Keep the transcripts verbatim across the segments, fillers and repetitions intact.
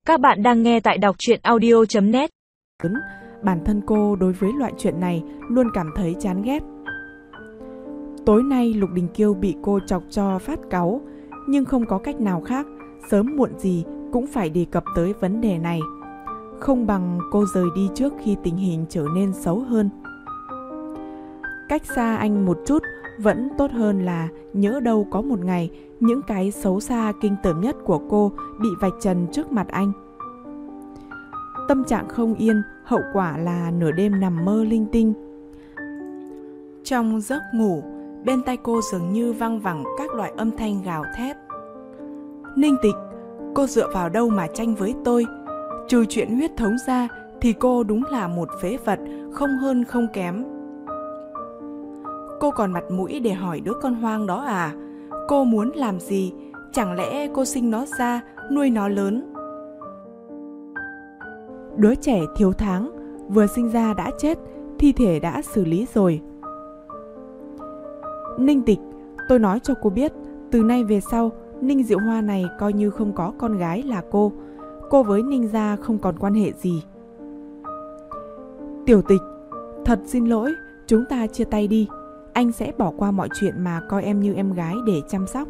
Các bạn đang nghe tại đọc truyện audio chấm net. Bản thân cô đối với loại chuyện này luôn cảm thấy chán ghét. Tối nay Lục Đình Kiêu bị cô chọc cho phát cáu, nhưng không có cách nào khác, sớm muộn gì cũng phải đề cập tới vấn đề này. Không bằng cô rời đi trước khi tình hình trở nên xấu hơn. Cách xa anh một chút vẫn tốt hơn là nhỡ đâu có một ngày những cái xấu xa kinh tởm nhất của cô bị vạch trần trước mặt anh. Tâm trạng không yên, hậu quả là nửa đêm nằm mơ linh tinh. Trong giấc ngủ, bên tai cô dường như văng vẳng các loại âm thanh gào thét. Ninh Tịch, cô dựa vào đâu mà tranh với tôi? Trừ chuyện huyết thống ra thì cô đúng là một phế vật, không hơn không kém. Cô còn mặt mũi để hỏi đứa con hoang đó à? Cô muốn làm gì? Chẳng lẽ cô sinh nó ra, nuôi nó lớn? Đứa trẻ thiếu tháng, vừa sinh ra đã chết, thi thể đã xử lý rồi. Ninh Tịch, tôi nói cho cô biết, từ nay về sau, Ninh Diệu Hoa này coi như không có con gái là cô. Cô với Ninh gia không còn quan hệ gì. Tiểu Tịch, thật xin lỗi, chúng ta chia tay đi. Anh sẽ bỏ qua mọi chuyện mà coi em như em gái để chăm sóc.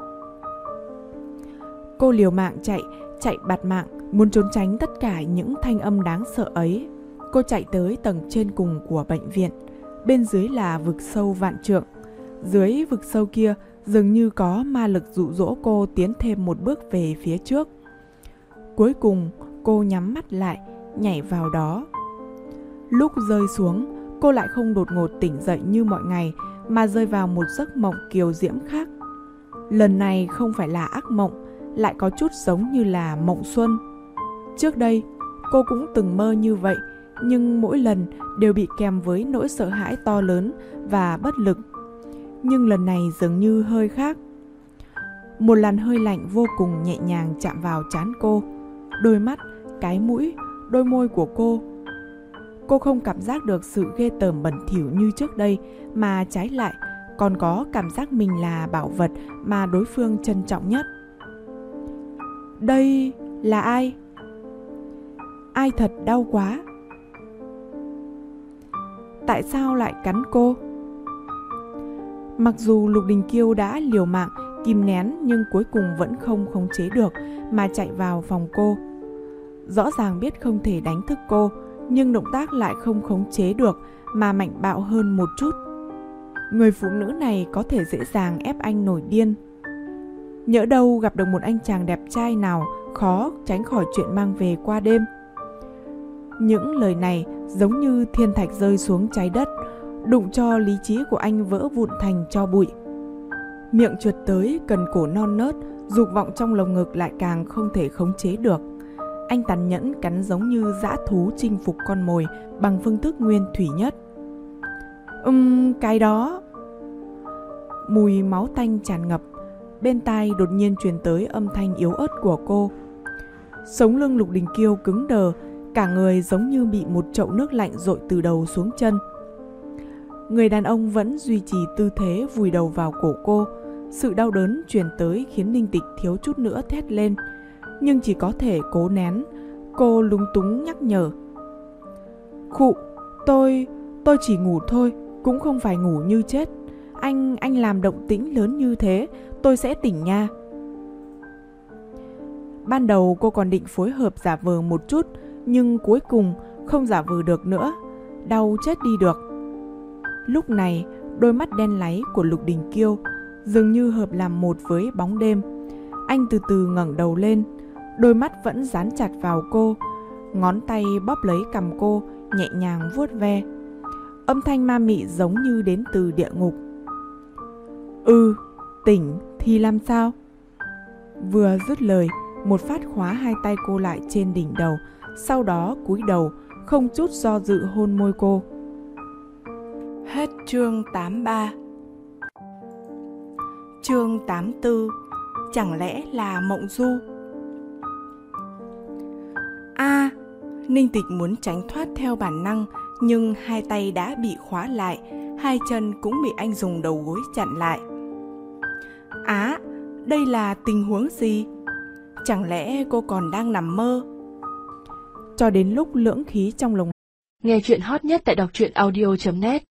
Cô liều mạng chạy, chạy bạt mạng, muốn trốn tránh tất cả những thanh âm đáng sợ ấy. Cô chạy tới tầng trên cùng của bệnh viện. Bên dưới là vực sâu vạn trượng. Dưới vực sâu kia dường như có ma lực dụ dỗ cô tiến thêm một bước về phía trước. Cuối cùng cô nhắm mắt lại, nhảy vào đó. Lúc rơi xuống, cô lại không đột ngột tỉnh dậy như mọi ngày, mà rơi vào một giấc mộng kiều diễm khác. Lần này không phải là ác mộng, lại có chút giống như là mộng xuân. Trước đây, cô cũng từng mơ như vậy, nhưng mỗi lần đều bị kèm với nỗi sợ hãi to lớn và bất lực. Nhưng lần này dường như hơi khác. Một làn hơi lạnh vô cùng nhẹ nhàng chạm vào trán cô, đôi mắt, cái mũi, đôi môi của cô. Cô không cảm giác được sự ghê tởm bẩn thỉu như trước đây, mà trái lại còn có cảm giác mình là bảo vật mà đối phương trân trọng nhất. Đây là ai? Ai thật đau quá. Tại sao lại cắn cô? Mặc dù Lục Đình Kiêu đã liều mạng kìm nén, nhưng cuối cùng vẫn không khống chế được mà chạy vào phòng cô. Rõ ràng biết không thể đánh thức cô, nhưng động tác lại không khống chế được mà mạnh bạo hơn một chút. Người phụ nữ này có thể dễ dàng ép anh nổi điên. Nhỡ đâu gặp được một anh chàng đẹp trai nào, khó tránh khỏi chuyện mang về qua đêm. Những lời này giống như thiên thạch rơi xuống trái đất, đụng cho lý trí của anh vỡ vụn thành tro bụi. Miệng trượt tới cần cổ non nớt, dục vọng trong lồng ngực lại càng không thể khống chế được. Anh tàn nhẫn cắn giống như dã thú chinh phục con mồi bằng phương thức nguyên thủy nhất. Ừm, cái đó. Mùi máu tanh tràn ngập, bên tai đột nhiên truyền tới âm thanh yếu ớt của cô. Sống lưng Lục Đình Kiêu cứng đờ, cả người giống như bị một chậu nước lạnh dội từ đầu xuống chân. Người đàn ông vẫn duy trì tư thế vùi đầu vào cổ cô. Sự đau đớn truyền tới khiến Ninh Tịch thiếu chút nữa thét lên, nhưng chỉ có thể cố nén. Cô lúng túng nhắc nhở. Khụ, tôi, tôi chỉ ngủ thôi, cũng không phải ngủ như chết. Anh, anh làm động tĩnh lớn như thế, tôi sẽ tỉnh nha. Ban đầu cô còn định phối hợp giả vờ một chút, nhưng cuối cùng không giả vờ được nữa, đau chết đi được. Lúc này, đôi mắt đen láy của Lục Đình Kiêu dường như hợp làm một với bóng đêm. Anh từ từ ngẩng đầu lên, đôi mắt vẫn dán chặt vào cô, ngón tay bóp lấy cằm cô, nhẹ nhàng vuốt ve. Âm thanh ma mị giống như đến từ địa ngục. Ừ, tỉnh thì làm sao? Vừa dứt lời, một phát khóa hai tay cô lại trên đỉnh đầu, sau đó cúi đầu, không chút do dự hôn môi cô. Hết chương tám mươi ba. Chương tám mươi tư. Chẳng lẽ là mộng du? A, à, Ninh Tịch muốn tránh thoát theo bản năng, nhưng hai tay đã bị khóa lại, hai chân cũng bị anh dùng đầu gối chặn lại. Á, à, đây là tình huống gì? Chẳng lẽ cô còn đang nằm mơ? Cho đến lúc lưỡng khí trong lồng. Nghe chuyện hot nhất tại đọc truyện audio chấm net.